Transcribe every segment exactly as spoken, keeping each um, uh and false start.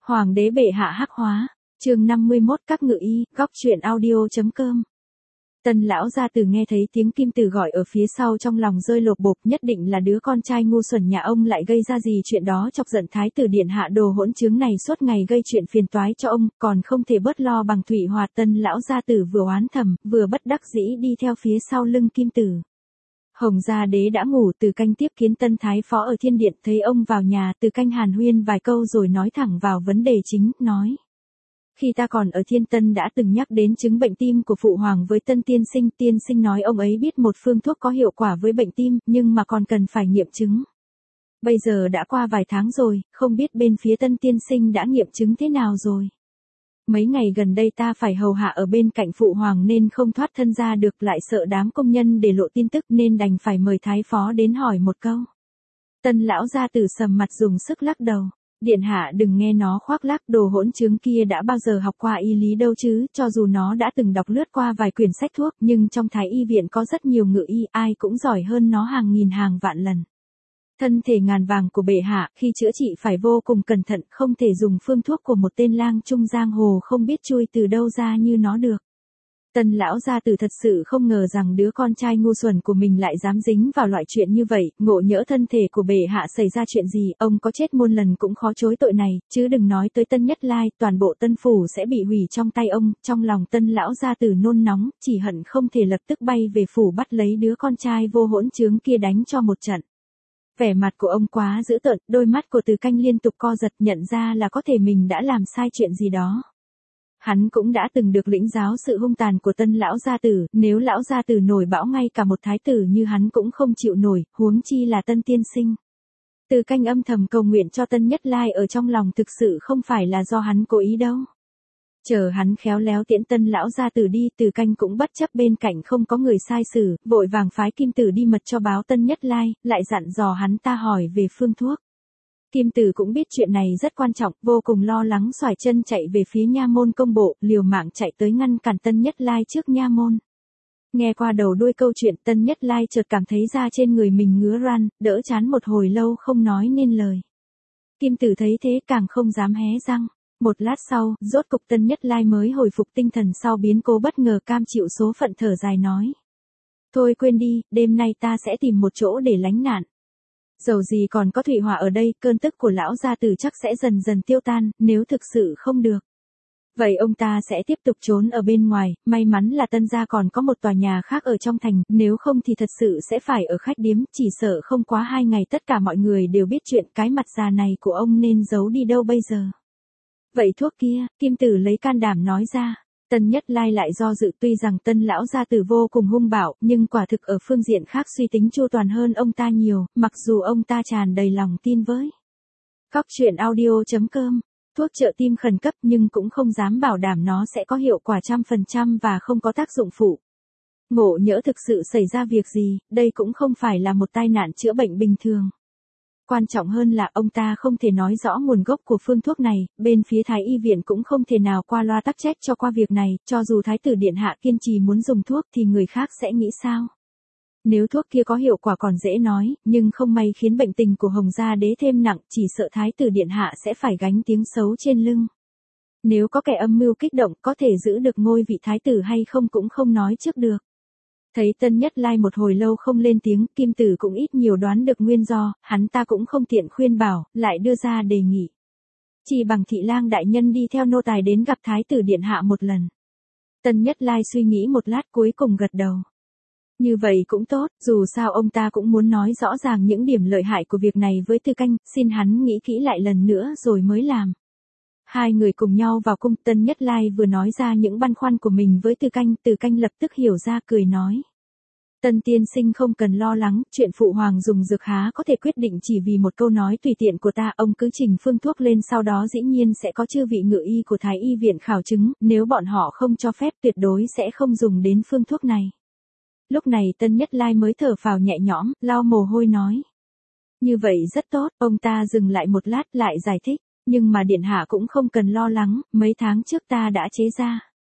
Hoàng đế bệ hạ hắc hóa, chương năm mươi mốt các ngự y, góc truyện audio.com. Tân lão gia tử nghe thấy tiếng Kim Tử gọi ở phía sau trong lòng rơi lột bột, nhất định là đứa con trai ngu xuẩn nhà ông lại gây ra gì chuyện đó chọc giận thái tử điện hạ đồ hỗn chứng này suốt ngày gây chuyện phiền toái cho ông, còn không thể bớt lo bằng Thủy Hòa. Tân lão gia tử vừa oán thầm, vừa bất đắc dĩ đi theo phía sau lưng Kim Tử. Hồng gia đế đã ngủ, Từ Canh tiếp kiến Tân thái phó ở thiên điện, thấy ông vào nhà, Từ Canh hàn huyên vài câu rồi nói thẳng vào vấn đề chính, nói: Khi ta còn ở Thiên Tân đã từng nhắc đến chứng bệnh tim của phụ hoàng với Tân tiên sinh, tiên sinh nói ông ấy biết một phương thuốc có hiệu quả với bệnh tim, nhưng mà còn cần phải nghiệm chứng. Bây giờ đã qua vài tháng rồi, không biết bên phía Tân tiên sinh đã nghiệm chứng thế nào rồi. Mấy ngày gần đây ta phải hầu hạ ở bên cạnh phụ hoàng nên không thoát thân ra được, lại sợ đám công nhân để lộ tin tức nên đành phải mời thái phó đến hỏi một câu. Tân lão gia tử sầm mặt dùng sức lắc đầu. Điện hạ đừng nghe nó khoác lác, đồ hỗn chứng kia đã bao giờ học qua y lý đâu chứ, cho dù nó đã từng đọc lướt qua vài quyển sách thuốc, nhưng trong thái y viện có rất nhiều ngự y, ai cũng giỏi hơn nó hàng nghìn hàng vạn lần. Thân thể ngàn vàng của bệ hạ, khi chữa trị phải vô cùng cẩn thận, không thể dùng phương thuốc của một tên lang trung giang hồ không biết chui từ đâu ra như nó được. Tân lão gia tử thật sự không ngờ rằng đứa con trai ngu xuẩn của mình lại dám dính vào loại chuyện như vậy, ngộ nhỡ thân thể của bệ hạ xảy ra chuyện gì, ông có chết muôn lần cũng khó chối tội này, chứ đừng nói tới Tân Nhất Lai, toàn bộ Tân phủ sẽ bị hủy trong tay ông. Trong lòng Tân lão gia tử nôn nóng, chỉ hận không thể lập tức bay về phủ bắt lấy đứa con trai vô hỗn chứng kia đánh cho một trận. Vẻ mặt của ông quá dữ tợn, đôi mắt của Từ Canh liên tục co giật, nhận ra là có thể mình đã làm sai chuyện gì đó. Hắn cũng đã từng được lĩnh giáo sự hung tàn của Tân lão gia tử, nếu lão gia tử nổi bão ngay cả một thái tử như hắn cũng không chịu nổi, huống chi là Tân tiên sinh. Từ Canh âm thầm cầu nguyện cho Tân Nhất Lai ở trong lòng, thực sự không phải là do hắn cố ý đâu. Chờ hắn khéo léo tiễn Tân lão gia tử đi, Từ Canh cũng bất chấp bên cạnh không có người sai xử, vội vàng phái Kim Tử đi mật cho báo Tân Nhất Lai, lại dặn dò hắn ta hỏi về phương thuốc. Kim Tử cũng biết chuyện này rất quan trọng, vô cùng lo lắng xoải chân chạy về phía nha môn công bộ, liều mạng chạy tới ngăn cản Tân Nhất Lai trước nha môn. Nghe qua đầu đuôi câu chuyện, Tân Nhất Lai chợt cảm thấy da trên người mình ngứa ran, đỡ chán một hồi lâu không nói nên lời. Kim Tử thấy thế càng không dám hé răng. Một lát sau, rốt cục Tân Nhất Lai mới hồi phục tinh thần sau biến cố bất ngờ, cam chịu số phận thở dài nói: Thôi quên đi, đêm nay ta sẽ tìm một chỗ để lánh nạn. Dầu gì còn có Thủy Hòa ở đây, cơn tức của lão gia tử chắc sẽ dần dần tiêu tan, nếu thực sự không được. Vậy ông ta sẽ tiếp tục trốn ở bên ngoài, may mắn là Tân gia còn có một tòa nhà khác ở trong thành, nếu không thì thật sự sẽ phải ở khách điếm, chỉ sợ không quá hai ngày tất cả mọi người đều biết chuyện, cái mặt già này của ông nên giấu đi đâu bây giờ. Vậy thuốc kia, Kim Tử lấy can đảm nói ra. Tân Nhất Lai lại do dự, tuy rằng Tân lão gia tử vô cùng hung bạo, nhưng quả thực ở phương diện khác suy tính chu toàn hơn ông ta nhiều, mặc dù ông ta tràn đầy lòng tin với. Góc truyện audio.com, thuốc trợ tim khẩn cấp nhưng cũng không dám bảo đảm nó sẽ có hiệu quả trăm phần trăm và không có tác dụng phụ. Ngộ nhỡ thực sự xảy ra việc gì, đây cũng không phải là một tai nạn chữa bệnh bình thường. Quan trọng hơn là ông ta không thể nói rõ nguồn gốc của phương thuốc này, bên phía thái y viện cũng không thể nào qua loa tắc trách cho qua việc này, cho dù thái tử điện hạ kiên trì muốn dùng thuốc thì người khác sẽ nghĩ sao. Nếu thuốc kia có hiệu quả còn dễ nói, nhưng không may khiến bệnh tình của Hồng gia đế thêm nặng, chỉ sợ thái tử điện hạ sẽ phải gánh tiếng xấu trên lưng. Nếu có kẻ âm mưu kích động có thể giữ được ngôi vị thái tử hay không cũng không nói trước được. Thấy Tân Nhất Lai một hồi lâu không lên tiếng, Kim Tử cũng ít nhiều đoán được nguyên do, hắn ta cũng không tiện khuyên bảo, lại đưa ra đề nghị. Chỉ bằng thị lang đại nhân đi theo nô tài đến gặp thái tử điện hạ một lần. Tân Nhất Lai suy nghĩ một lát cuối cùng gật đầu. Như vậy cũng tốt, dù sao ông ta cũng muốn nói rõ ràng những điểm lợi hại của việc này với Từ Canh, xin hắn nghĩ kỹ lại lần nữa rồi mới làm. Hai người cùng nhau vào cung, Tân Nhất Lai vừa nói ra những băn khoăn của mình với Từ Canh, Từ Canh lập tức hiểu ra cười nói. Tân tiên sinh không cần lo lắng, chuyện phụ hoàng dùng dược há có thể quyết định chỉ vì một câu nói tùy tiện của ta, ông cứ trình phương thuốc lên, sau đó dĩ nhiên sẽ có chư vị ngự y của thái y viện khảo chứng, nếu bọn họ không cho phép tuyệt đối sẽ không dùng đến phương thuốc này. Lúc này Tân Nhất Lai mới thở phào nhẹ nhõm, lau mồ hôi nói. Như vậy rất tốt, ông ta dừng lại một lát lại giải thích. Nhưng mà điện hạ cũng không cần lo lắng, mấy tháng trước ta đã chế ra.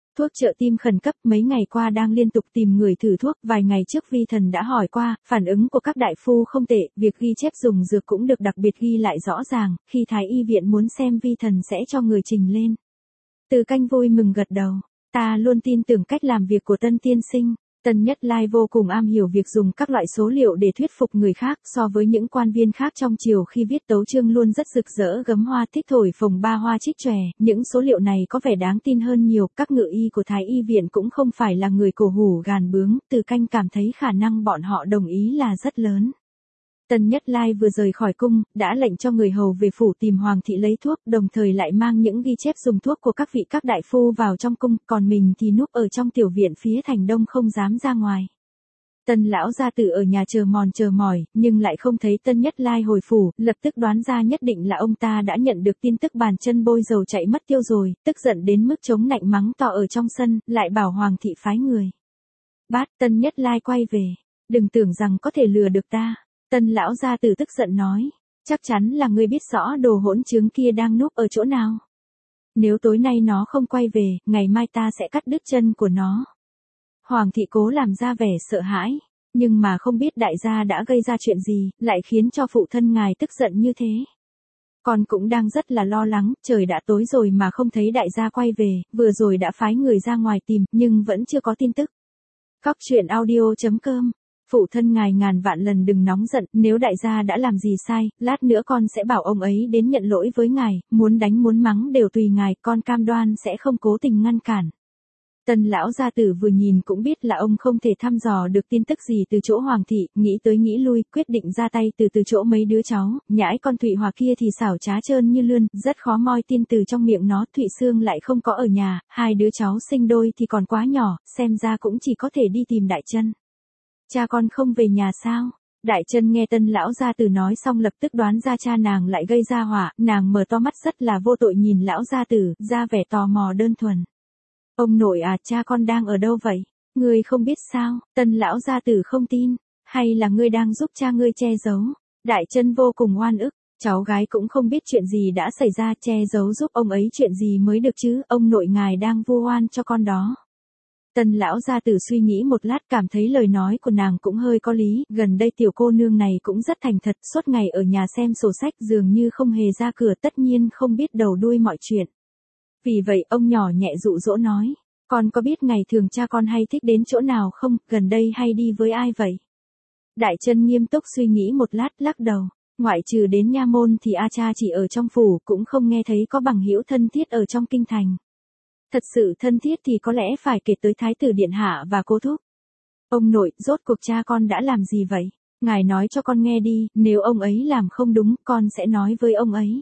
Thuốc trợ tim khẩn cấp, mấy ngày qua đang liên tục tìm người thử thuốc, vài ngày trước Vi Thần đã hỏi qua, phản ứng của các đại phu không tệ, việc ghi chép dùng dược cũng được đặc biệt ghi lại rõ ràng, khi Thái y viện muốn xem Vi Thần sẽ cho người trình lên. Từ Canh vui mừng gật đầu, ta luôn tin tưởng cách làm việc của Tân tiên sinh. Tân Nhất Lai vô cùng am hiểu việc dùng các loại số liệu để thuyết phục người khác, so với những quan viên khác trong triều khi viết tấu chương luôn rất rực rỡ gấm hoa thích thổi phồng ba hoa trích chòe, những số liệu này có vẻ đáng tin hơn nhiều, các ngự y của Thái y viện cũng không phải là người cổ hủ gàn bướng, Từ Canh cảm thấy khả năng bọn họ đồng ý là rất lớn. Tân Nhất Lai vừa rời khỏi cung, đã lệnh cho người hầu về phủ tìm Hoàng thị lấy thuốc, đồng thời lại mang những ghi chép dùng thuốc của các vị các đại phu vào trong cung, còn mình thì núp ở trong tiểu viện phía thành đông không dám ra ngoài. Tân lão gia tử ở nhà chờ mòn chờ mỏi, nhưng lại không thấy Tân Nhất Lai hồi phủ, lập tức đoán ra nhất định là ông ta đã nhận được tin tức bàn chân bôi dầu chạy mất tiêu rồi, tức giận đến mức chống nạnh mắng to ở trong sân, lại bảo Hoàng thị phái người. Bát, Tân Nhất Lai quay về, đừng tưởng rằng có thể lừa được ta. Tân lão gia tử tức giận nói, chắc chắn là ngươi biết rõ đồ hỗn trướng kia đang núp ở chỗ nào. Nếu tối nay nó không quay về, ngày mai ta sẽ cắt đứt chân của nó. Hoàng thị cố làm ra vẻ sợ hãi, nhưng mà không biết đại gia đã gây ra chuyện gì, lại khiến cho phụ thân ngài tức giận như thế. Con cũng đang rất là lo lắng, trời đã tối rồi mà không thấy đại gia quay về, vừa rồi đã phái người ra ngoài tìm, nhưng vẫn chưa có tin tức. Góc truyện audio chấm com. Phụ thân ngài ngàn vạn lần đừng nóng giận, nếu đại gia đã làm gì sai, lát nữa con sẽ bảo ông ấy đến nhận lỗi với ngài, muốn đánh muốn mắng đều tùy ngài, con cam đoan sẽ không cố tình ngăn cản. Tân lão gia tử vừa nhìn cũng biết là ông không thể thăm dò được tin tức gì từ chỗ Hoàng thị, nghĩ tới nghĩ lui, quyết định ra tay từ từ chỗ mấy đứa cháu, nhãi con Thụy Hòa kia thì xảo trá trơn như lươn, rất khó moi tin từ trong miệng nó, Thụy Sương lại không có ở nhà, hai đứa cháu sinh đôi thì còn quá nhỏ, xem ra cũng chỉ có thể đi tìm Đại Chân. Cha con không về nhà sao? Đại Chân nghe Tân lão gia tử nói xong lập tức đoán ra cha nàng lại gây ra họa, nàng mở to mắt rất là vô tội nhìn lão gia tử, ra vẻ tò mò đơn thuần. Ông nội à, cha con đang ở đâu vậy? Ngươi không biết sao? Tân lão gia tử không tin, hay là ngươi đang giúp cha ngươi che giấu? Đại Chân vô cùng oan ức, cháu gái cũng không biết chuyện gì đã xảy ra, che giấu giúp ông ấy chuyện gì mới được chứ, ông nội ngài đang vu oan cho con đó. Tân lão gia tử suy nghĩ một lát cảm thấy lời nói của nàng cũng hơi có lý, gần đây tiểu cô nương này cũng rất thành thật, suốt ngày ở nhà xem sổ sách dường như không hề ra cửa, tất nhiên không biết đầu đuôi mọi chuyện. Vì vậy ông nhỏ nhẹ dụ dỗ nói, con có biết ngày thường cha con hay thích đến chỗ nào không, gần đây hay đi với ai vậy? Đại Chân nghiêm túc suy nghĩ một lát lắc đầu, ngoại trừ đến nha môn thì A cha chỉ ở trong phủ, cũng không nghe thấy có bằng hữu thân thiết ở trong kinh thành. Thật sự thân thiết thì có lẽ phải kể tới Thái tử Điện Hạ và cô thúc. Ông nội, rốt cuộc cha con đã làm gì vậy? Ngài nói cho con nghe đi, nếu ông ấy làm không đúng, con sẽ nói với ông ấy.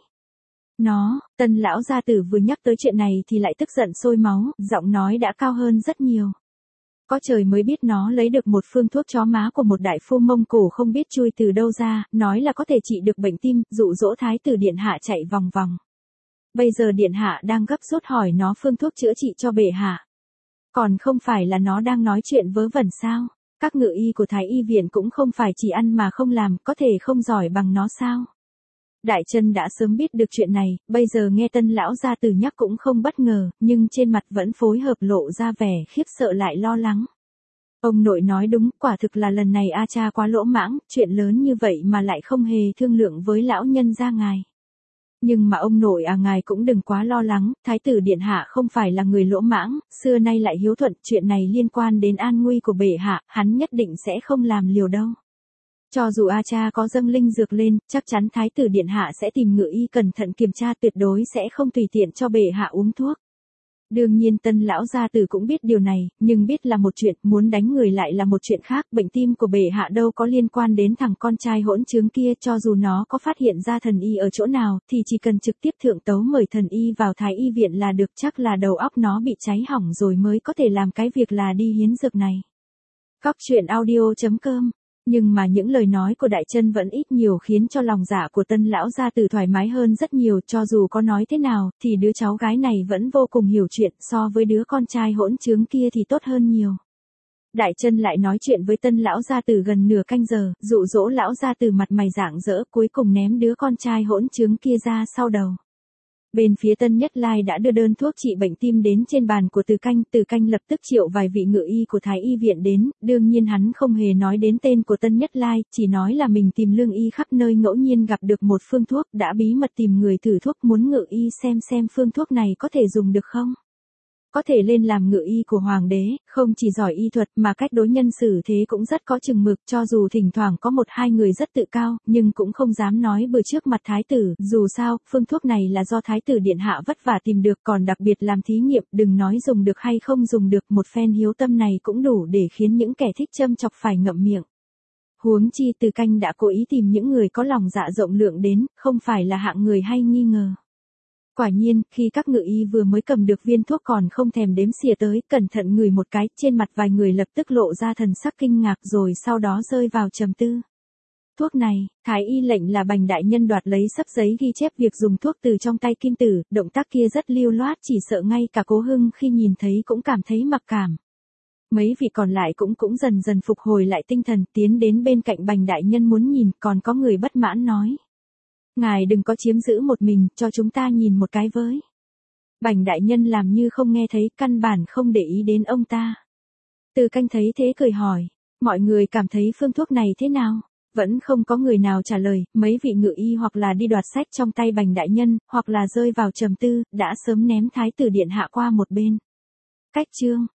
Nó, Tân lão gia tử vừa nhắc tới chuyện này thì lại tức giận sôi máu, giọng nói đã cao hơn rất nhiều. Có trời mới biết nó lấy được một phương thuốc chó má của một đại phu Mông Cổ không biết chui từ đâu ra, nói là có thể trị được bệnh tim, dụ dỗ Thái tử Điện Hạ chạy vòng vòng. Bây giờ Điện Hạ đang gấp rút hỏi nó phương thuốc chữa trị cho bệ hạ. Còn không phải là nó đang nói chuyện vớ vẩn sao? Các ngự y của Thái y viện cũng không phải chỉ ăn mà không làm, có thể không giỏi bằng nó sao? Đại Chân đã sớm biết được chuyện này, bây giờ nghe Tân lão gia tử nhắc cũng không bất ngờ, nhưng trên mặt vẫn phối hợp lộ ra vẻ khiếp sợ lại lo lắng. Ông nội nói đúng, quả thực là lần này A cha quá lỗ mãng, chuyện lớn như vậy mà lại không hề thương lượng với lão nhân gia ngài. Nhưng mà ông nội à, ngài cũng đừng quá lo lắng, Thái tử Điện Hạ không phải là người lỗ mãng, xưa nay lại hiếu thuận, chuyện này liên quan đến an nguy của bệ hạ, hắn nhất định sẽ không làm liều đâu. Cho dù A cha có dâng linh dược lên, chắc chắn Thái tử Điện Hạ sẽ tìm ngự y cẩn thận kiểm tra, tuyệt đối sẽ không tùy tiện cho bệ hạ uống thuốc. Đương nhiên Tân lão gia tử cũng biết điều này, nhưng biết là một chuyện, muốn đánh người lại là một chuyện khác, bệnh tim của bệ hạ đâu có liên quan đến thằng con trai hỗn trướng kia, cho dù nó có phát hiện ra thần y ở chỗ nào, thì chỉ cần trực tiếp thượng tấu mời thần y vào Thái y viện là được, chắc là đầu óc nó bị cháy hỏng rồi mới có thể làm cái việc là đi hiến dược này. Góc truyện audio chấm com. Nhưng mà những lời nói của Đại Chân vẫn ít nhiều khiến cho lòng dạ của Tân lão gia tử thoải mái hơn rất nhiều, cho dù có nói thế nào, thì đứa cháu gái này vẫn vô cùng hiểu chuyện, so với đứa con trai hỗn trướng kia thì tốt hơn nhiều. Đại Chân lại nói chuyện với Tân lão gia tử gần nửa canh giờ, dụ dỗ lão gia tử mặt mày rạng rỡ, cuối cùng ném đứa con trai hỗn trướng kia ra sau đầu. Bên phía Tân Nhất Lai đã đưa đơn thuốc trị bệnh tim đến trên bàn của Từ Canh, Từ Canh lập tức triệu vài vị ngự y của Thái y viện đến, đương nhiên hắn không hề nói đến tên của Tân Nhất Lai, chỉ nói là mình tìm lương y khắp nơi ngẫu nhiên gặp được một phương thuốc, đã bí mật tìm người thử thuốc, muốn ngự y xem xem phương thuốc này có thể dùng được không. Có thể lên làm ngự y của hoàng đế, không chỉ giỏi y thuật mà cách đối nhân xử thế cũng rất có chừng mực, cho dù thỉnh thoảng có một hai người rất tự cao, nhưng cũng không dám nói bừa trước mặt thái tử, dù sao, phương thuốc này là do thái tử điện hạ vất vả tìm được, còn đặc biệt làm thí nghiệm, đừng nói dùng được hay không dùng được, một phen hiếu tâm này cũng đủ để khiến những kẻ thích châm chọc phải ngậm miệng. Huống chi Từ Canh đã cố ý tìm những người có lòng dạ rộng lượng đến, không phải là hạng người hay nghi ngờ. Quả nhiên, khi các ngự y vừa mới cầm được viên thuốc còn không thèm đếm xỉa tới, cẩn thận ngửi một cái, trên mặt vài người lập tức lộ ra thần sắc kinh ngạc rồi sau đó rơi vào trầm tư. Thuốc này, Thái y lệnh là Bành đại nhân đoạt lấy sấp giấy ghi chép việc dùng thuốc từ trong tay Kim Tử, động tác kia rất lưu loát, chỉ sợ ngay cả Cố Hưng khi nhìn thấy cũng cảm thấy mặc cảm. Mấy vị còn lại cũng cũng dần dần phục hồi lại tinh thần, tiến đến bên cạnh Bành đại nhân muốn nhìn, còn có người bất mãn nói. Ngài đừng có chiếm giữ một mình, cho chúng ta nhìn một cái với. Bành đại nhân làm như không nghe thấy, căn bản không để ý đến ông ta. Từ Canh thấy thế cười hỏi, mọi người cảm thấy phương thuốc này thế nào? Vẫn không có người nào trả lời, mấy vị ngự y hoặc là đi đoạt sách trong tay Bành đại nhân, hoặc là rơi vào trầm tư, đã sớm ném thái tử điện hạ qua một bên. Cách chương